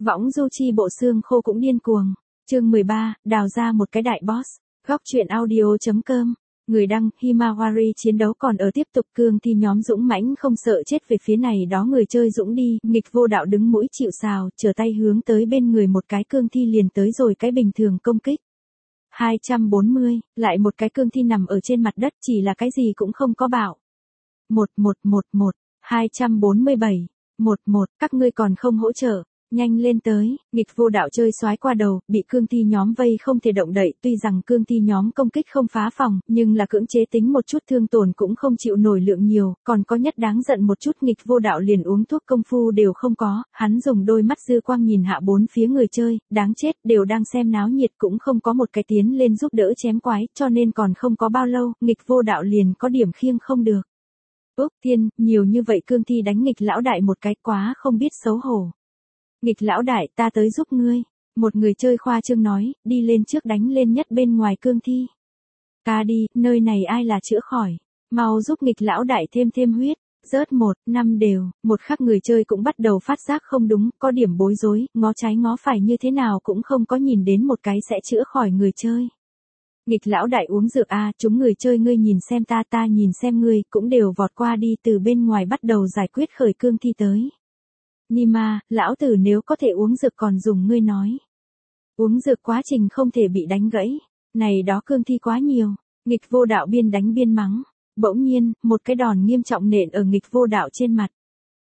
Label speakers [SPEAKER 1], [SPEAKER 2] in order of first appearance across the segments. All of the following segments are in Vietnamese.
[SPEAKER 1] Võng du chi bộ xương khô cũng điên cuồng. Chương 13, đào ra một cái đại boss. Góc truyện audio.com. Người đăng, Himawari chiến đấu còn ở tiếp tục, cương thi nhóm dũng mãnh không sợ chết về phía này đó người chơi dũng đi, nghịch vô đạo đứng mũi chịu sào, trở tay hướng tới bên người một cái cương thi liền tới rồi cái bình thường công kích. 240, lại một cái cương thi nằm ở trên mặt đất chỉ là cái gì cũng không có bảo. 247, các ngươi còn không hỗ trợ. Nhanh lên tới, nghịch vô đạo chơi xoái qua đầu, bị cương thi nhóm vây không thể động đậy, tuy rằng cương thi nhóm công kích không phá phòng, nhưng là cưỡng chế tính một chút thương tổn cũng không chịu nổi lượng nhiều, còn có nhất đáng giận một chút nghịch vô đạo liền uống thuốc công phu đều không có, hắn dùng đôi mắt dư quang nhìn hạ bốn phía người chơi, đáng chết, đều đang xem náo nhiệt cũng không có một cái tiến lên giúp đỡ chém quái, cho nên còn không có bao lâu, nghịch vô đạo liền có điểm khiêng không được. Úc thiên, nhiều như vậy cương thi đánh nghịch lão đại một cái quá không biết xấu hổ. Nghịch lão đại, ta tới giúp ngươi. Một người chơi khoa trương nói, đi lên trước đánh lên nhất bên ngoài cương thi. Ca đi, nơi này ai là chữa khỏi. Mau giúp nghịch lão đại thêm huyết. Rớt 5 đều, một khắc người chơi cũng bắt đầu phát giác không đúng, có điểm bối rối, ngó trái ngó phải như thế nào cũng không có nhìn đến một cái sẽ chữa khỏi người chơi. Nghịch lão đại uống dược chúng người chơi ngươi nhìn xem ta nhìn xem ngươi, cũng đều vọt qua đi từ bên ngoài bắt đầu giải quyết khởi cương thi tới. Nima, lão tử nếu có thể uống dược còn dùng ngươi nói. Uống dược quá trình không thể bị đánh gãy. Này đó cương thi quá nhiều. Nghịch vô đạo biên đánh biên mắng. Bỗng nhiên, một cái đòn nghiêm trọng nện ở nghịch vô đạo trên mặt.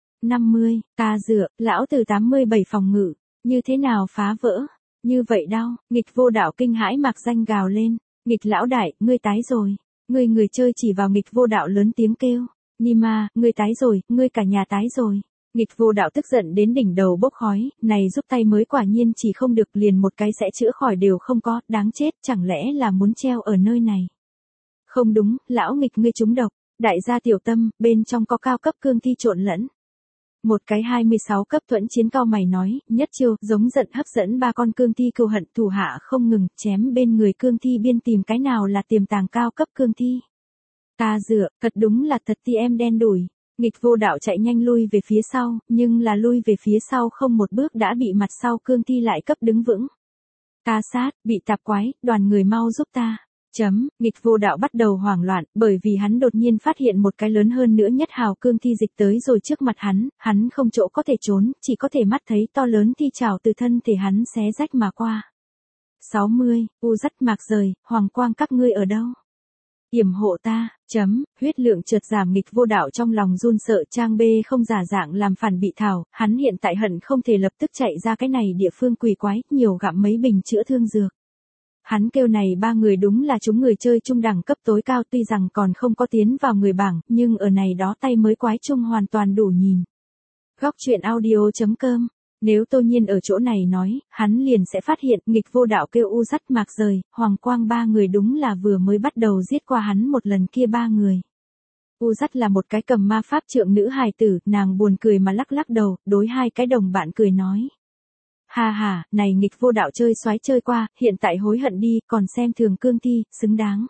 [SPEAKER 1] 50, ta dựa, lão tử 87 phòng ngự. Như thế nào phá vỡ? Như vậy đau, nghịch vô đạo kinh hãi mạc danh gào lên. Nghịch lão đại, ngươi tái rồi. Người chơi chỉ vào nghịch vô đạo lớn tiếng kêu. Nima, ngươi tái rồi, ngươi cả nhà tái rồi. Nghịch vô đạo tức giận đến đỉnh đầu bốc khói, này giúp tay mới quả nhiên chỉ không được liền một cái sẽ chữa khỏi đều không có, đáng chết, chẳng lẽ là muốn treo ở nơi này. Không đúng, lão nghịch ngươi trúng độc, đại gia tiểu tâm, bên trong có cao cấp cương thi trộn lẫn. Một cái 26 cấp thuẫn chiến cao mày nói, nhất chiêu, giống giận hấp dẫn ba con cương thi cừu hận thủ hạ không ngừng, chém bên người cương thi biên tìm cái nào là tiềm tàng cao cấp cương thi. Ta dựa, thật đúng là thật ti em đen đủi. Nghịch vô đạo chạy nhanh lui về phía sau, nhưng là lui về phía sau không một bước đã bị mặt sau cương thi lại cấp đứng vững. Ta sát, bị tạp quái, đoàn người mau giúp ta. Nghịch vô đạo bắt đầu hoảng loạn, bởi vì hắn đột nhiên phát hiện một cái lớn hơn nữa nhất hào cương thi dịch tới rồi trước mặt hắn không chỗ có thể trốn, chỉ có thể mắt thấy to lớn thi trào từ thân thể hắn xé rách mà qua. 60, u dắt mạc rời, hoàng quang các ngươi ở đâu? Yểm hộ ta, huyết lượng chợt giảm nghịch vô đạo trong lòng run sợ trang B không giả dạng làm phản bị thảo, hắn hiện tại hận không thể lập tức chạy ra cái này địa phương quỷ quái, nhiều gặm mấy bình chữa thương dược. Hắn kêu này ba người đúng là chúng người chơi trung đẳng cấp tối cao tuy rằng còn không có tiến vào người bảng, nhưng ở này đó tay mới quái trung hoàn toàn đủ nhìn. Góc truyện audio.com. Nếu Tô Nhiên ở chỗ này nói, hắn liền sẽ phát hiện nghịch vô đạo kêu u dắt mạc rời, hoàng quang ba người đúng là vừa mới bắt đầu giết qua hắn một lần kia ba người. U dắt là một cái cầm ma pháp trượng nữ hài tử, nàng buồn cười mà lắc lắc đầu, đối hai cái đồng bạn cười nói. Ha, này nghịch vô đạo chơi xoái chơi qua, hiện tại hối hận đi, còn xem thường cương thi, xứng đáng.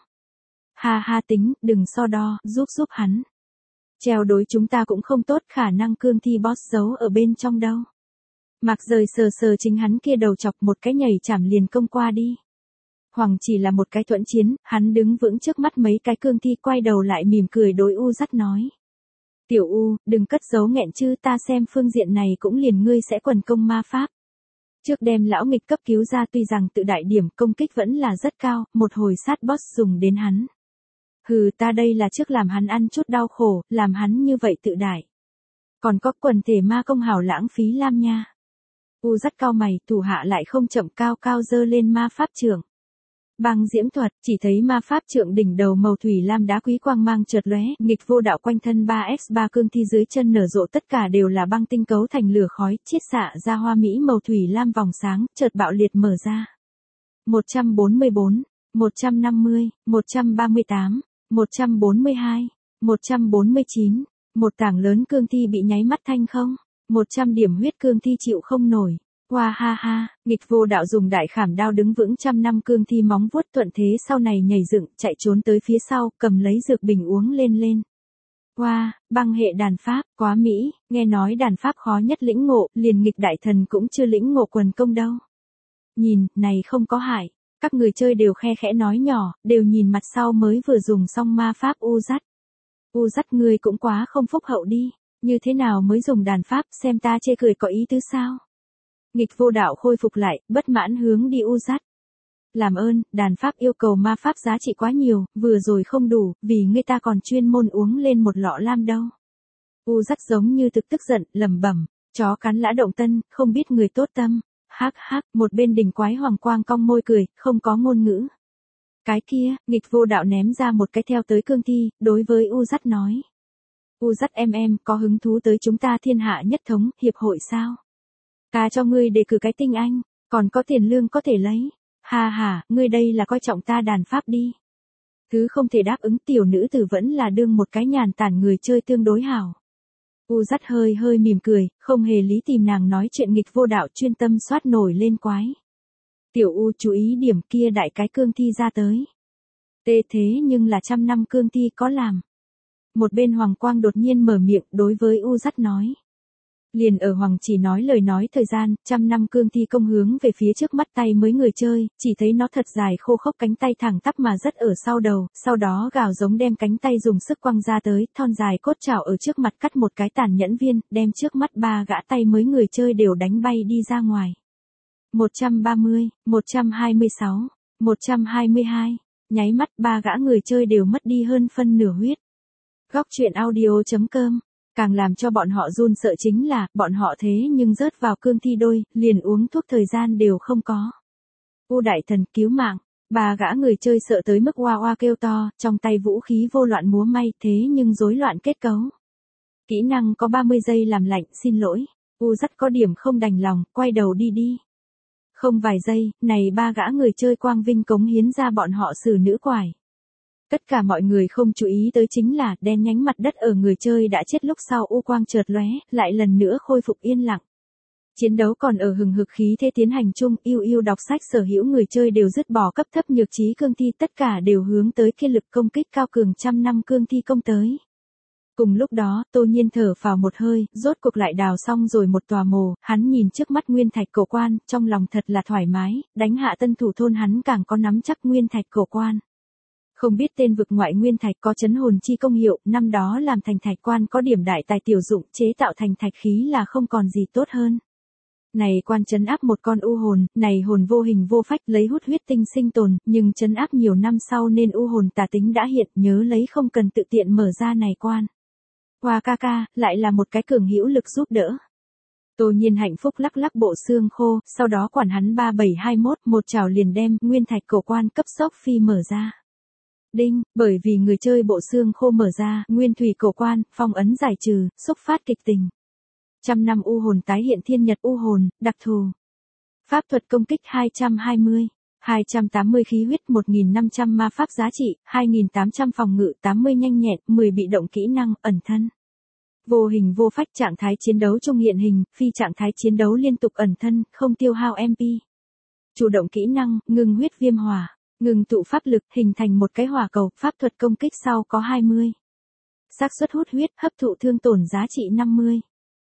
[SPEAKER 1] Ha tính, đừng so đo, giúp hắn. Treo đối chúng ta cũng không tốt, khả năng cương thi boss giấu ở bên trong đâu. Mạc rời sờ chính hắn kia đầu chọc một cái nhảy chảm liền công qua đi. Hoàng chỉ là một cái thuẫn chiến, hắn đứng vững trước mắt mấy cái cương thi quay đầu lại mỉm cười đối u dắt nói. Tiểu u, đừng cất giấu nghẹn chứ ta xem phương diện này cũng liền ngươi sẽ quần công ma pháp. Trước đem lão nghịch cấp cứu ra tuy rằng tự đại điểm công kích vẫn là rất cao, một hồi sát boss dùng đến hắn. Hừ ta đây là trước làm hắn ăn chút đau khổ, làm hắn như vậy tự đại. Còn có quần thể ma công hảo lãng phí lam nha. U dắt cao mày, thủ hạ lại không chậm cao dơ lên ma pháp trượng. Băng diễm thuật, chỉ thấy ma pháp trượng đỉnh đầu màu thủy lam đá quý quang mang chợt lóe, nghịch vô đạo quanh thân 3x3 cương thi dưới chân nở rộ tất cả đều là băng tinh cấu thành lửa khói, chiết xạ ra hoa mỹ màu thủy lam vòng sáng, chợt bạo liệt mở ra. 144, 150, 138, 142, 149, một tảng lớn cương thi bị nháy mắt thanh không. 100 điểm huyết cương thi chịu không nổi. Hoa ha, nghịch vô đạo dùng đại khảm đao đứng vững 100 năm cương thi móng vuốt thuận thế sau này nhảy dựng, chạy trốn tới phía sau, cầm lấy dược bình uống lên. Wow, băng hệ đàn pháp, quá mỹ, nghe nói đàn pháp khó nhất lĩnh ngộ, liền nghịch đại thần cũng chưa lĩnh ngộ quần công đâu. Nhìn, này không có hại. Các người chơi đều khe khẽ nói nhỏ, đều nhìn mặt sau mới vừa dùng xong ma pháp u dắt. U dắt ngươi cũng quá không phúc hậu đi, như thế nào mới dùng đàn pháp, xem ta chê cười có ý tứ sao? Nghịch vô đạo khôi phục lại, bất mãn hướng đi u dắt. Làm ơn, đàn pháp yêu cầu ma pháp giá trị quá nhiều, vừa rồi không đủ, vì người ta còn chuyên môn uống lên một lọ lam đâu. U dắt giống như tức giận, lẩm bẩm, chó cắn lã động tân, không biết người tốt tâm. Hắc hắc, một bên đỉnh quái hoàng quang cong môi cười, không có ngôn ngữ. Cái kia, nghịch vô đạo ném ra một cái theo tới cương thi, đối với U dắt nói. U dắt em có hứng thú tới chúng ta thiên hạ nhất thống, hiệp hội sao? Ta cho ngươi đề cử cái tinh anh, còn có tiền lương có thể lấy. Ha ha, ngươi đây là coi trọng ta đàn pháp đi. Thứ không thể đáp ứng tiểu nữ tử vẫn là đương một cái nhàn tản người chơi tương đối hảo. U dắt hơi mỉm cười, không hề lý tìm nàng nói chuyện nghịch vô đạo chuyên tâm soát nổi lên quái. Tiểu U chú ý điểm kia đại cái cương thi ra tới. Tê thế nhưng là 100 năm cương thi có làm. Một bên Hoàng Quang đột nhiên mở miệng đối với U dắt nói. Liền ở Hoàng chỉ nói lời nói thời gian, 100 năm cương thi công hướng về phía trước mắt tay mới người chơi, chỉ thấy nó thật dài khô khốc cánh tay thẳng tắp mà rất ở sau đầu, sau đó gào giống đem cánh tay dùng sức quăng ra tới, thon dài cốt chảo ở trước mặt cắt một cái tàn nhẫn viên, đem trước mắt 3 gã tay mới người chơi đều đánh bay đi ra ngoài. 130, 126, 122, nháy mắt 3 gã người chơi đều mất đi hơn phân nửa huyết. Góc truyện audio.com. Càng làm cho bọn họ run sợ chính là, bọn họ thế nhưng rớt vào cương thi đôi, liền uống thuốc thời gian đều không có. U đại thần cứu mạng, 3 gã người chơi sợ tới mức oa oa kêu to, trong tay vũ khí vô loạn múa may thế nhưng rối loạn kết cấu. Kỹ năng có 30 giây làm lạnh, xin lỗi. U dắt có điểm không đành lòng, quay đầu đi. Không vài giây, này 3 gã người chơi quang vinh cống hiến ra bọn họ xử nữ quải. Tất cả mọi người không chú ý tới chính là đen nhánh mặt đất ở người chơi đã chết lúc sau u quang chợt lóe, lại lần nữa khôi phục yên lặng. Chiến đấu còn ở hừng hực khí thế tiến hành chung, yêu đọc sách sở hữu người chơi đều dứt bỏ cấp thấp nhược trí cương thi, tất cả đều hướng tới kia lực công kích cao cường 100 năm cương thi công tới. Cùng lúc đó, Tô Nhiên thở phào một hơi, rốt cuộc lại đào xong rồi một tòa mồ, hắn nhìn trước mắt nguyên thạch cổ quan, trong lòng thật là thoải mái, đánh hạ tân thủ thôn hắn càng có nắm chắc nguyên thạch cổ quan. Không biết tên vực ngoại nguyên thạch có chấn hồn chi công hiệu, năm đó làm thành thạch quan có điểm đại tài tiểu dụng, chế tạo thành thạch khí là không còn gì tốt hơn. Này quan trấn áp một con u hồn, này hồn vô hình vô phách lấy hút huyết tinh sinh tồn, nhưng trấn áp nhiều năm sau nên u hồn tà tính đã hiện, nhớ lấy không cần tự tiện mở ra này quan. Hoa ca ca, lại là một cái cường hữu lực giúp đỡ. Tô Nhiên hạnh phúc lắc bộ xương khô, sau đó quản hắn 3721, một chảo liền đem nguyên thạch cổ quan cấp sốc phi mở ra. Đinh, bởi vì người chơi bộ xương khô mở ra, nguyên thủy cổ quan, phong ấn giải trừ, xúc phát kịch tình. 100 năm u hồn tái hiện thiên nhật u hồn, đặc thù. Pháp thuật công kích 220, 280 khí huyết, 1500 ma pháp giá trị, 2800 phòng ngự, 80 nhanh nhẹn, 10 bị động kỹ năng, ẩn thân. Vô hình vô phách trạng thái chiến đấu trong hiện hình, phi trạng thái chiến đấu liên tục ẩn thân, không tiêu hao MP. Chủ động kỹ năng, ngừng huyết viêm hỏa. Ngừng tụ pháp lực, hình thành một cái hỏa cầu, pháp thuật công kích sau có 20. Xác suất hút huyết, hấp thụ thương tổn giá trị 50.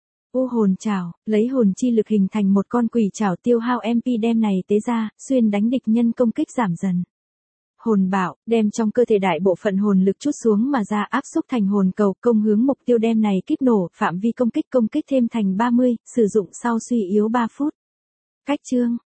[SPEAKER 1] U hồn trảo, lấy hồn chi lực hình thành một con quỷ trảo tiêu hao MP đem này tế ra, xuyên đánh địch nhân công kích giảm dần. Hồn bạo, đem trong cơ thể đại bộ phận hồn lực chút xuống mà ra áp xúc thành hồn cầu, công hướng mục tiêu đem này kích nổ, phạm vi công kích thêm thành 30, sử dụng sau suy yếu 3 phút. Cách chương